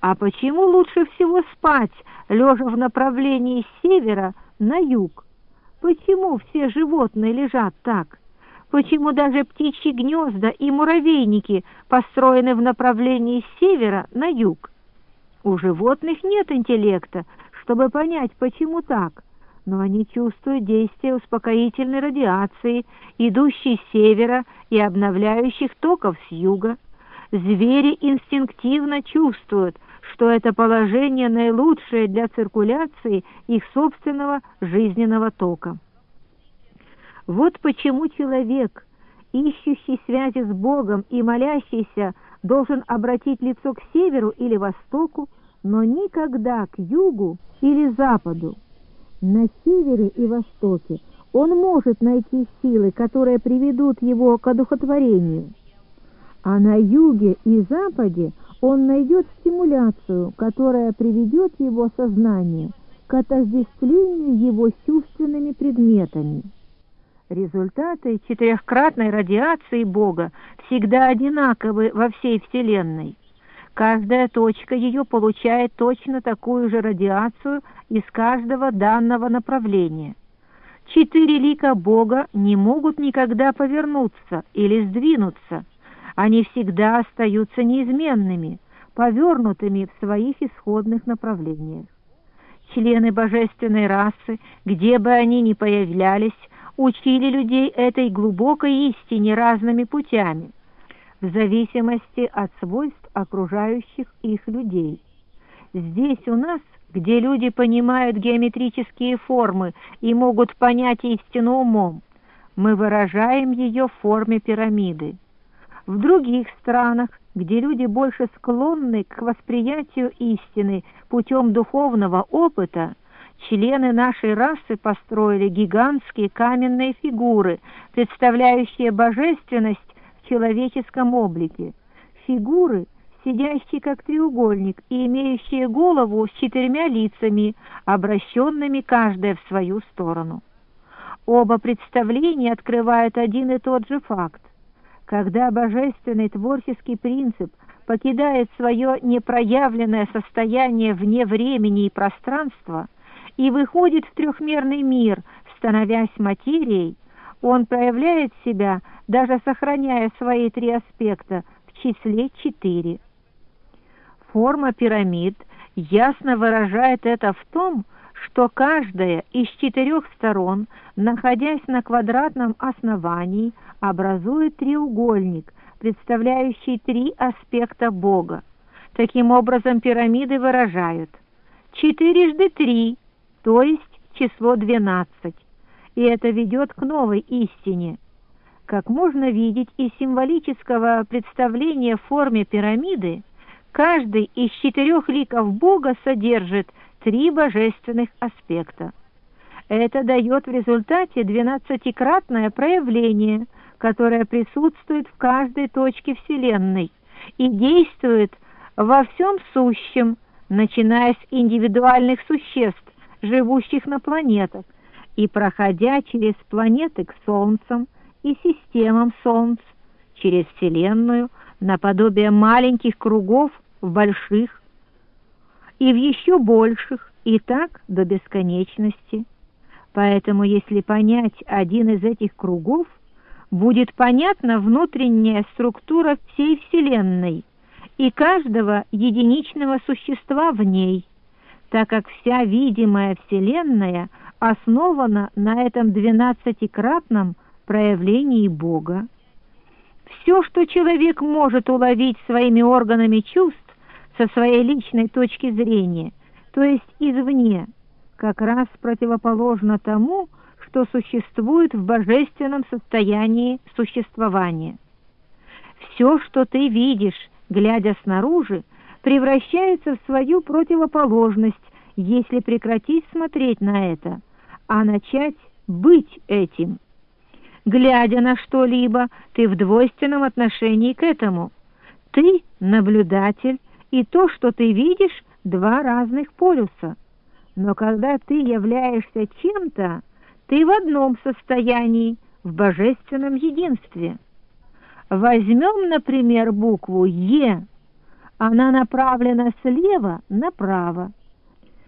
А почему лучше всего спать, лежа в направлении с севера на юг? Почему все животные лежат так? Почему даже птичьи гнезда и муравейники построены в направлении с севера на юг? У животных нет интеллекта, чтобы понять, почему так, но они чувствуют действие успокоительной радиации, идущей с севера, и обновляющих токов с юга. Звери инстинктивно чувствуют, что это положение наилучшее для циркуляции их собственного жизненного тока. Вот почему человек, ищущий связи с Богом и молящийся, должен обратить лицо к северу или востоку, но никогда к югу или западу. На севере и востоке он может найти силы, которые приведут его к одухотворению, а на юге и западе он найдет стимуляцию, которая приведет его сознание к отождествлению его с чувственными предметами. Результаты четырехкратной радиации Бога всегда одинаковы во всей Вселенной. Каждая точка ее получает точно такую же радиацию из каждого данного направления. 4 лика Бога не могут никогда повернуться или сдвинуться. Они всегда остаются неизменными, повернутыми в своих исходных направлениях. Члены божественной расы, где бы они ни появлялись, учили людей этой глубокой истине разными путями, в зависимости от свойств окружающих их людей. Здесь у нас, где люди понимают геометрические формы и могут понять истину умом, мы выражаем ее в форме пирамиды. В других странах, где люди больше склонны к восприятию истины путем духовного опыта, члены нашей расы построили гигантские каменные фигуры, представляющие божественность в человеческом облике. Фигуры, сидящие как треугольник и имеющие голову с 4 лицами, обращенными каждая в свою сторону. Оба представления открывают один и тот же факт. Когда божественный творческий принцип покидает свое непроявленное состояние вне времени и пространства и выходит в трехмерный мир, становясь материей, он проявляет себя, даже сохраняя свои 3 аспекта, в числе 4. Форма пирамид ясно выражает это в том, что каждая из 4 сторон, находясь на квадратном основании, образует треугольник, представляющий 3 аспекта Бога. Таким образом, пирамиды выражают 4 × 3, то есть число 12. И это ведет к новой истине. Как можно видеть из символического представления в форме пирамиды, каждый из 4 ликов Бога содержит 3 божественных аспекта. Это дает в результате 12-кратное проявление, которое присутствует в каждой точке Вселенной и действует во всем сущем, начиная с индивидуальных существ, живущих на планетах, и проходя через планеты к Солнцам и системам Солнц, через Вселенную, наподобие маленьких кругов в больших и в еще больших, и так до бесконечности. Поэтому, если понять один из этих кругов, будет понятна внутренняя структура всей Вселенной и каждого единичного существа в ней, так как вся видимая Вселенная основана на этом 12-кратном проявлении Бога. Все, что человек может уловить своими органами чувств со своей личной точки зрения, то есть извне, как раз противоположно тому, что существует в божественном состоянии существования. Все, что ты видишь, глядя снаружи, превращается в свою противоположность, если прекратить смотреть на это, а начать быть этим. Глядя на что-либо, ты в двойственном отношении к этому. Ты — наблюдатель, и то, что ты видишь, 2 разных полюса. Но когда ты являешься чем-то, ты в одном состоянии, в божественном единстве. Возьмем, например, букву «Е». Она направлена слева направо.